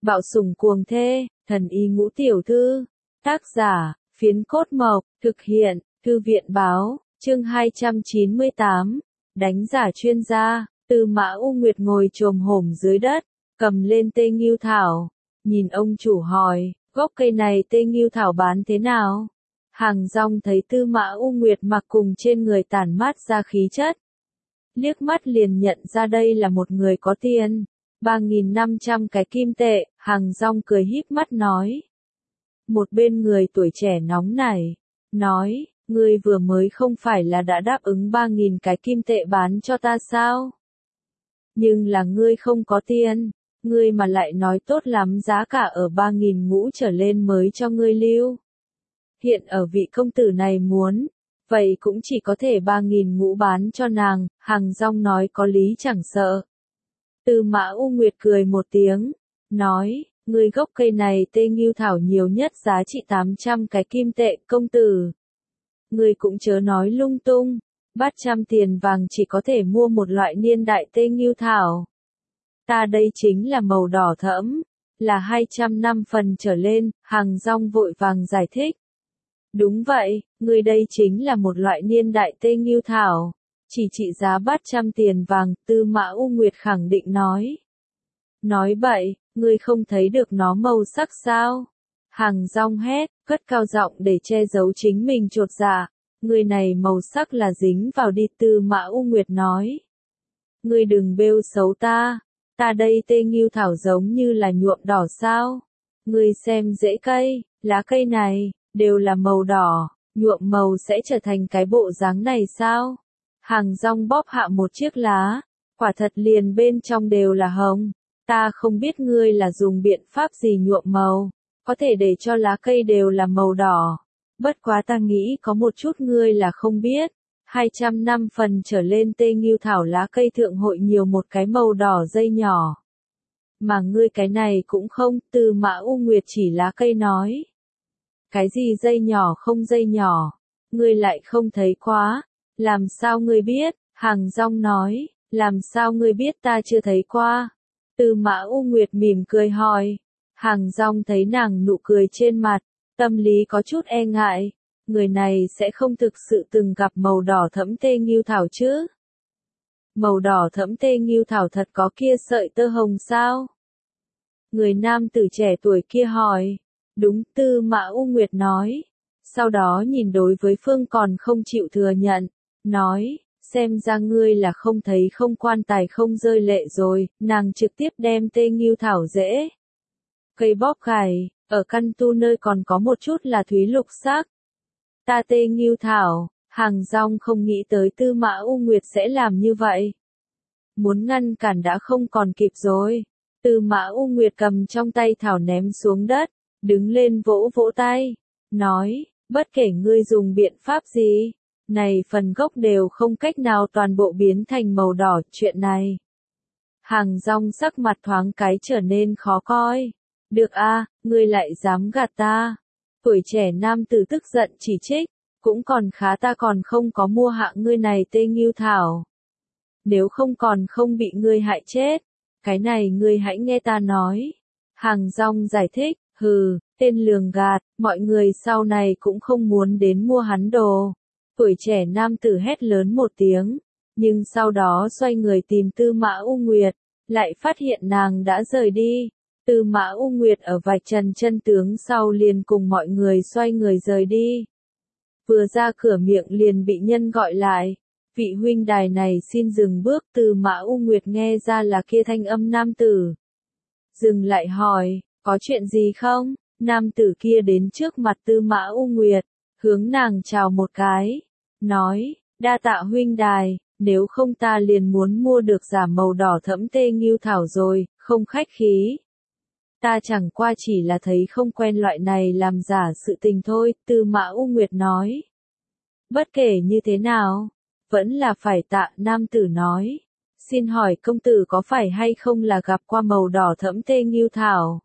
Bạo sủng cuồng thê, thần y ngũ tiểu thư. Tác giả, Phiến Cốt Mộc, thực hiện, Thư viện báo, chương 298, đánh giả chuyên gia. Tư Mã U Nguyệt ngồi chồm hổm dưới đất, cầm lên tê nghiêu thảo, nhìn ông chủ hỏi, gốc cây này tê nghiêu thảo bán thế nào? Hàng Rong thấy Tư Mã U Nguyệt mặc cùng trên người tản mát ra khí chất, liếc mắt liền nhận ra đây là một người có tiền. 3.500 cái kim tệ, Hàng Rong cười híp mắt nói. Một bên người tuổi trẻ nóng nảy, nói, ngươi vừa mới không phải là đã đáp ứng 3.000 cái kim tệ bán cho ta sao? Nhưng là ngươi không có tiền, ngươi mà lại nói tốt lắm giá cả ở 3.000 ngũ trở lên mới cho ngươi lưu. Hiện ở vị công tử này muốn, vậy cũng chỉ có thể 3.000 ngũ bán cho nàng, Hàng Rong nói có lý chẳng sợ. Tư Mã U Nguyệt cười một tiếng, nói, ngươi gốc cây này tê nghiêu thảo nhiều nhất giá trị 800 cái kim tệ, công tử. Ngươi cũng chớ nói lung tung, 300 tiền vàng chỉ có thể mua một loại niên đại tê nghiêu thảo. Ta đây chính là màu đỏ thẫm, là 200 năm phần trở lên, Hàng Rong vội vàng giải thích. Đúng vậy, ngươi đây chính là một loại niên đại tê nghiêu thảo, chỉ trị giá 300 tiền vàng, Tư Mã U Nguyệt khẳng định nói. Nói bậy, ngươi không thấy được nó màu sắc sao? Hàng Rong hét, cất cao giọng để che giấu chính mình chột dạ. Người này màu sắc là dính vào đi, Tư Mã U Nguyệt nói. Ngươi đừng bêu xấu ta, ta đây tê nghiêu thảo giống như là nhuộm đỏ sao? Ngươi xem rễ cây, lá cây này, đều là màu đỏ, nhuộm màu sẽ trở thành cái bộ dáng này sao? Hàng Rong bóp hạ một chiếc lá, quả thật liền bên trong đều là hồng. Ta không biết ngươi là dùng biện pháp gì nhuộm màu, có thể để cho lá cây đều là màu đỏ. Bất quá ta nghĩ có một chút ngươi là không biết, 200 năm phần trở lên tê nghiêu thảo lá cây thượng hội nhiều một cái màu đỏ dây nhỏ. Mà ngươi cái này cũng không, Tư Mã U Nguyệt chỉ lá cây nói. Cái gì dây nhỏ không dây nhỏ, ngươi lại không thấy quá, làm sao ngươi biết, Hàng Rong nói, làm sao ngươi biết ta chưa thấy qua. Tư Mã U Nguyệt mỉm cười hỏi, Hàng Rong thấy nàng nụ cười trên mặt, tâm lý có chút e ngại, người này sẽ không thực sự từng gặp màu đỏ thẫm tê nghiêu thảo chứ? Màu đỏ thẫm tê nghiêu thảo thật có kia sợi tơ hồng sao? Người nam tử trẻ tuổi kia hỏi, đúng, Tư Mã U Nguyệt nói, sau đó nhìn đối với phương còn không chịu thừa nhận, nói, xem ra ngươi là không thấy không quan tài không rơi lệ rồi, nàng trực tiếp đem tê nghiêu thảo rễ cây bóp gài, ở căn tu nơi còn có một chút là thúy lục sắc. Ta tê nghiêu thảo, Hàng Rong không nghĩ tới Tư Mã U Nguyệt sẽ làm như vậy. Muốn ngăn cản đã không còn kịp rồi. Tư Mã U Nguyệt cầm trong tay thảo ném xuống đất, đứng lên vỗ vỗ tay, nói, bất kể ngươi dùng biện pháp gì, này phần gốc đều không cách nào toàn bộ biến thành màu đỏ, chuyện này. Hàng Rong sắc mặt thoáng cái trở nên khó coi. Được a, ngươi lại dám gạt ta. Tuổi trẻ nam tử tức giận chỉ trích, cũng còn khá ta còn không có mua hạ ngươi này tê nghiêu thảo. Nếu không còn không bị ngươi hại chết, cái này ngươi hãy nghe ta nói. Hàng Rong giải thích, hừ, tên lường gạt, mọi người sau này cũng không muốn đến mua hắn đồ. Tuổi trẻ nam tử hét lớn một tiếng, nhưng sau đó xoay người tìm Tư Mã U Nguyệt, lại phát hiện nàng đã rời đi. Tư Mã U Nguyệt ở vạch trần chân tướng sau liền cùng mọi người xoay người rời đi. Vừa ra cửa miệng liền bị nhân gọi lại. Vị huynh đài này xin dừng bước, Tư Mã U Nguyệt nghe ra là kia thanh âm nam tử. Dừng lại hỏi, có chuyện gì không? Nam tử kia đến trước mặt Tư Mã U Nguyệt, hướng nàng chào một cái, nói, đa tạ huynh đài, nếu không ta liền muốn mua được giả màu đỏ thẫm tê nghiêu thảo rồi, không khách khí. Ta chẳng qua chỉ là thấy không quen loại này làm giả sự tình thôi, Tư Mã U Nguyệt nói. Bất kể như thế nào, vẫn là phải tạ, nam tử nói. Xin hỏi công tử có phải hay không là gặp qua màu đỏ thẫm tê nghiêu thảo?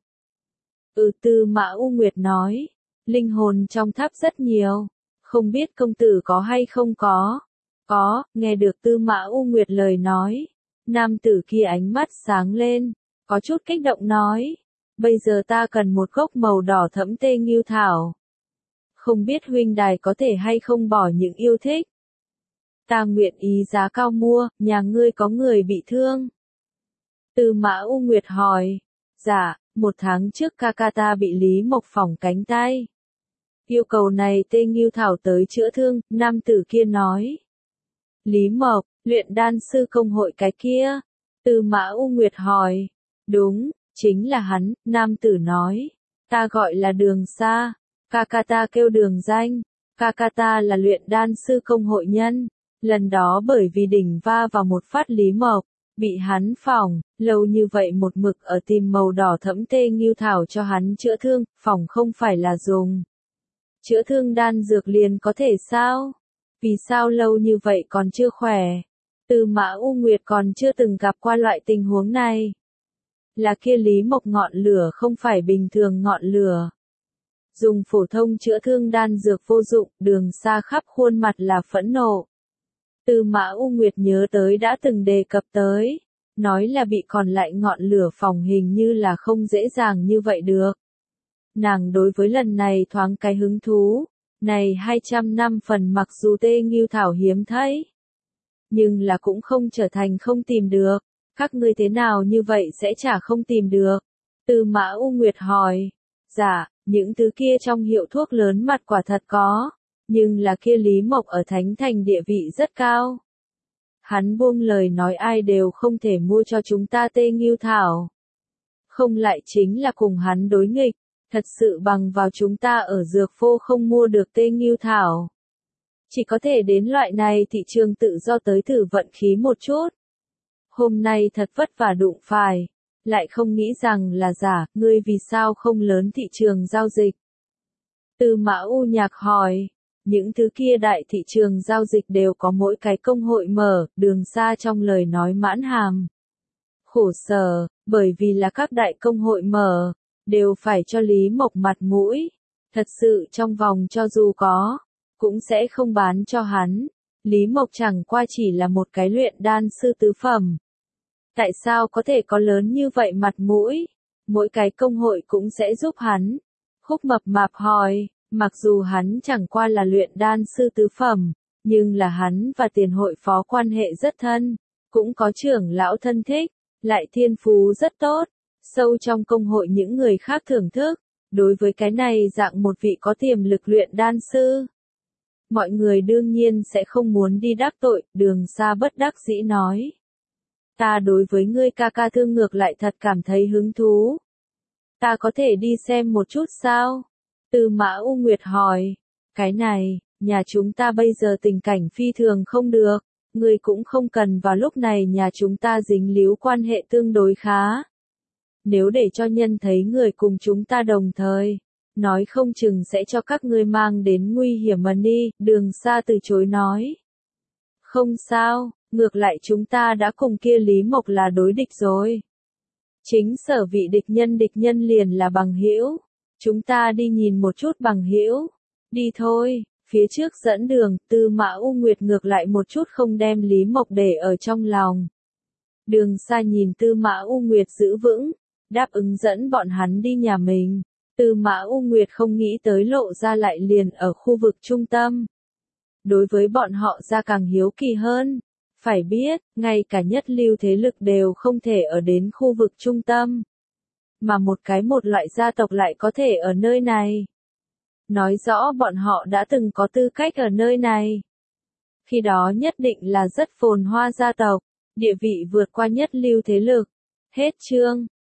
Tư Mã U Nguyệt nói. Linh hồn trong tháp rất nhiều, không biết công tử có hay không có. Có, nghe được Tư Mã U Nguyệt lời nói. Nam tử kia ánh mắt sáng lên, có chút kích động nói. bây giờ ta cần một gốc màu đỏ thẫm tê ngưu thảo. Không biết huynh đài có thể hay không bỏ những yêu thích. Ta nguyện ý giá cao mua, nhà ngươi có người bị thương. Tư Mã U Nguyệt hỏi. Dạ, 1 tháng trước ca ca ta bị Lý Mộc phỏng cánh tay. Yêu cầu này tê ngưu thảo tới chữa thương, nam tử kia nói. Lý Mộc, luyện đan sư công hội cái kia. Tư Mã U Nguyệt hỏi. Đúng, chính là hắn, nam tử nói. Ta gọi là Đường Sa, ca ca ta kêu Đường Danh, ca ca ta là luyện đan sư công hội nhân. Lần đó bởi vì đỉnh va vào một phát Lý Mộc, bị hắn phỏng, lâu như vậy một mực ở tìm màu đỏ thẫm tê ngưu thảo cho hắn chữa thương, phỏng không phải là dùng chữa thương đan dược liền có thể sao? Vì sao lâu như vậy còn chưa khỏe? Tư Mã U Nguyệt còn chưa từng gặp qua loại tình huống này. Là kia Lý Mộc ngọn lửa không phải bình thường ngọn lửa. Dùng phổ thông chữa thương đan dược vô dụng, Đường Sa khắp khuôn mặt là phẫn nộ. Tư Mã U Nguyệt nhớ tới đã từng đề cập tới, nói là bị còn lại ngọn lửa phỏng hình như là không dễ dàng như vậy được. Nàng đối với lần này thoáng cái hứng thú, này 200 năm phần mặc dù tê ngưu thảo hiếm thấy, nhưng là cũng không trở thành không tìm được, các ngươi thế nào như vậy sẽ chả không tìm được. Tư Mã U Nguyệt hỏi, dạ, những thứ kia trong hiệu thuốc lớn mặt quả thật có. Nhưng là kia Lý Mộc ở Thánh Thành địa vị rất cao. Hắn buông lời nói ai đều không thể mua cho chúng ta tê ngưu thảo. Không lại chính là cùng hắn đối nghịch, thật sự bằng vào chúng ta ở dược phô không mua được tê ngưu thảo. Chỉ có thể đến loại này thị trường tự do tới thử vận khí một chút. Hôm nay thật vất vả đụng phải, lại không nghĩ rằng là giả, ngươi vì sao không lớn thị trường giao dịch. Tư Mã U Nhạc hỏi. Những thứ kia đại thị trường giao dịch đều có mỗi cái công hội mở, Đường Sa trong lời nói mãn hàm. Khổ sở, bởi vì là các đại công hội mở, đều phải cho Lý Mộc mặt mũi. Thật sự trong vòng cho dù có, cũng sẽ không bán cho hắn. Lý Mộc chẳng qua chỉ là một cái luyện đan sư tứ phẩm. Tại sao có thể có lớn như vậy mặt mũi? Mỗi cái công hội cũng sẽ giúp hắn. Khúc Mập Mạp hỏi. Mặc dù hắn chẳng qua là luyện đan sư tứ phẩm, nhưng là hắn và tiền hội phó quan hệ rất thân, cũng có trưởng lão thân thích, lại thiên phú rất tốt, sâu trong công hội những người khác thưởng thức, đối với cái này dạng một vị có tiềm lực luyện đan sư. Mọi người đương nhiên sẽ không muốn đi đắc tội, Đường Sa bất đắc dĩ nói. Ta đối với ngươi ca ca thương ngược lại thật cảm thấy hứng thú. Ta có thể đi xem một chút sao? Tư Mã U Nguyệt hỏi, cái này, nhà chúng ta bây giờ tình cảnh phi thường không được, người cũng không cần vào lúc này nhà chúng ta dính líu quan hệ tương đối khá. Nếu để cho nhân thấy người cùng chúng ta đồng thời, nói không chừng sẽ cho các ngươi mang đến nguy hiểm mà đi, Đường Sa từ chối nói. Không sao, ngược lại chúng ta đã cùng kia Lý Mộc là đối địch rồi. Chính sở vị địch nhân liền là bằng hữu. Chúng ta đi nhìn một chút bằng hữu. Đi thôi, phía trước dẫn đường, Tư Mã U Nguyệt ngược lại một chút không đem Lý Mộc để ở trong lòng. Đường Sa nhìn Tư Mã U Nguyệt giữ vững, đáp ứng dẫn bọn hắn đi nhà mình. Tư Mã U Nguyệt không nghĩ tới Lộ Gia lại liền ở khu vực trung tâm. Đối với bọn họ ra càng hiếu kỳ hơn. Phải biết, ngay cả nhất lưu thế lực đều không thể ở đến khu vực trung tâm. Mà một loại gia tộc lại có thể ở nơi này. Nói rõ bọn họ đã từng có tư cách ở nơi này. Khi đó nhất định là rất phồn hoa gia tộc, địa vị vượt qua nhất lưu thế lực. Hết chương.